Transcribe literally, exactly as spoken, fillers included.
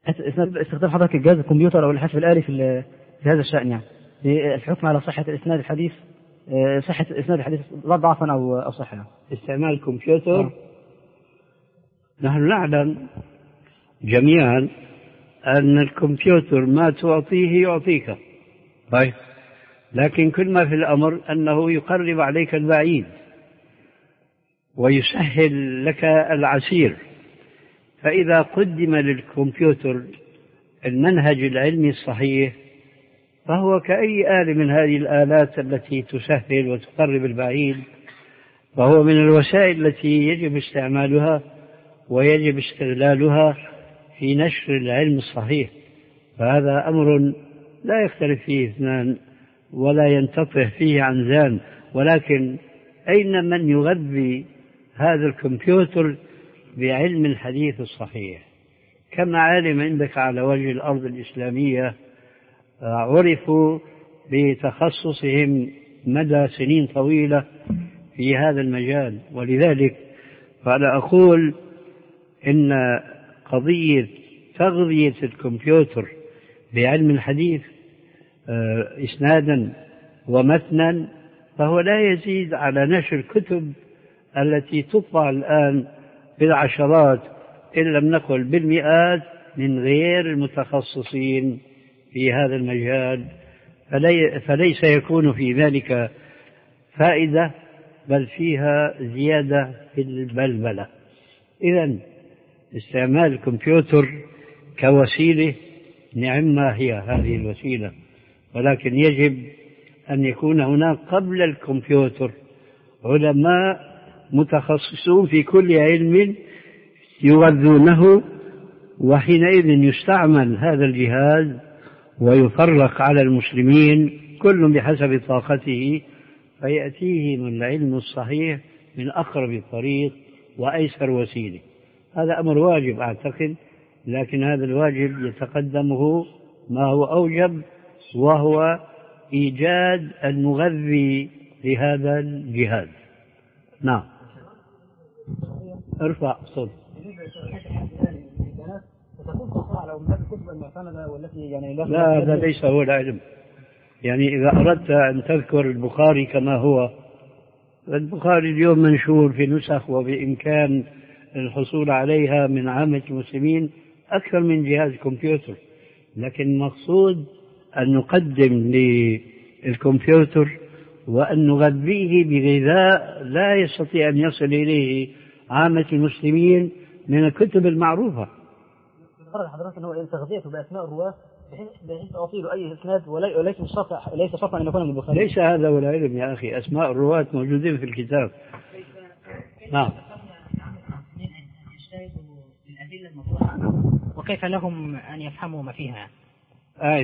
استخدام حضرتك الجهاز الكمبيوتر أو الحاسب الآلي في في هذا الشأن، يعني الحكم على صحة إسناد الحديث، صحة إسناد الحديث ضعفا أو أو صحة. استعمال الكمبيوتر أه. نحن نعلم جميعا أن الكمبيوتر ما تعطيه يعطيك، طيب، لكن كل ما في الأمر أنه يقرب عليك البعيد ويسهل لك العسير. فإذا قدم للكمبيوتر المنهج العلمي الصحيح فهو كأي آلة من هذه الآلات التي تسهل وتقرب البعيد، فهو من الوسائل التي يجب استعمالها ويجب استغلالها في نشر العلم الصحيح. فهذا أمر لا يختلف فيه اثنان ولا ينتطه فيه عنزان، ولكن أين من يغذي هذا الكمبيوتر بعلم الحديث الصحيح؟ كم عالم عندك على وجه الأرض الإسلامية عرفوا بتخصصهم مدى سنين طويلة في هذا المجال. ولذلك فأنا أقول إن قضية تغذية الكمبيوتر بعلم الحديث إسنادا ومتنا فهو لا يزيد على نشر الكتب التي تطبع الآن بالعشرات إن لم نقل بالمئات من غير المتخصصين في هذا المجال، فلي فليس يكون في ذلك فائدة بل فيها زيادة في البلبلة. إذن استعمال الكمبيوتر كوسيلة نعم ما هي هذه الوسيلة، ولكن يجب أن يكون هناك قبل الكمبيوتر علماء متخصصون في كل علم يغذونه، وحينئذ يستعمل هذا الجهاز ويفرق على المسلمين كل بحسب طاقته فيأتيهم العلم الصحيح من أقرب طريق وأيسر وسيلة. هذا أمر واجب أعتقد، لكن هذا الواجب يتقدمه ما هو أوجب وهو إيجاد المغذي لهذا الجهاز. نعم. ارفع صوت. لا هذا ليس هو العلم. يعني إذا أردت أن تذكر البخاري كما هو، البخاري اليوم منشور في نسخ وبإمكان الحصول عليها من عامة المسلمين أكثر من جهاز كمبيوتر، لكن المقصود أن نقدم للكمبيوتر وأن نغذيه بغذاء لا يستطيع أن يصل إليه عامة المسلمين من الكتب المعروفة. فرض حضرتك أنه تغذيته بأسماء الرواة بحيث أعطيه أي إسناد وليس شرطا ليس شرطا أن يكون من البخاري. ليس هذا هو العلم يا أخي، أسماء الرواة موجودين في الكتاب. نعم. وكيف لهم أن يفهموا ما فيها؟ آه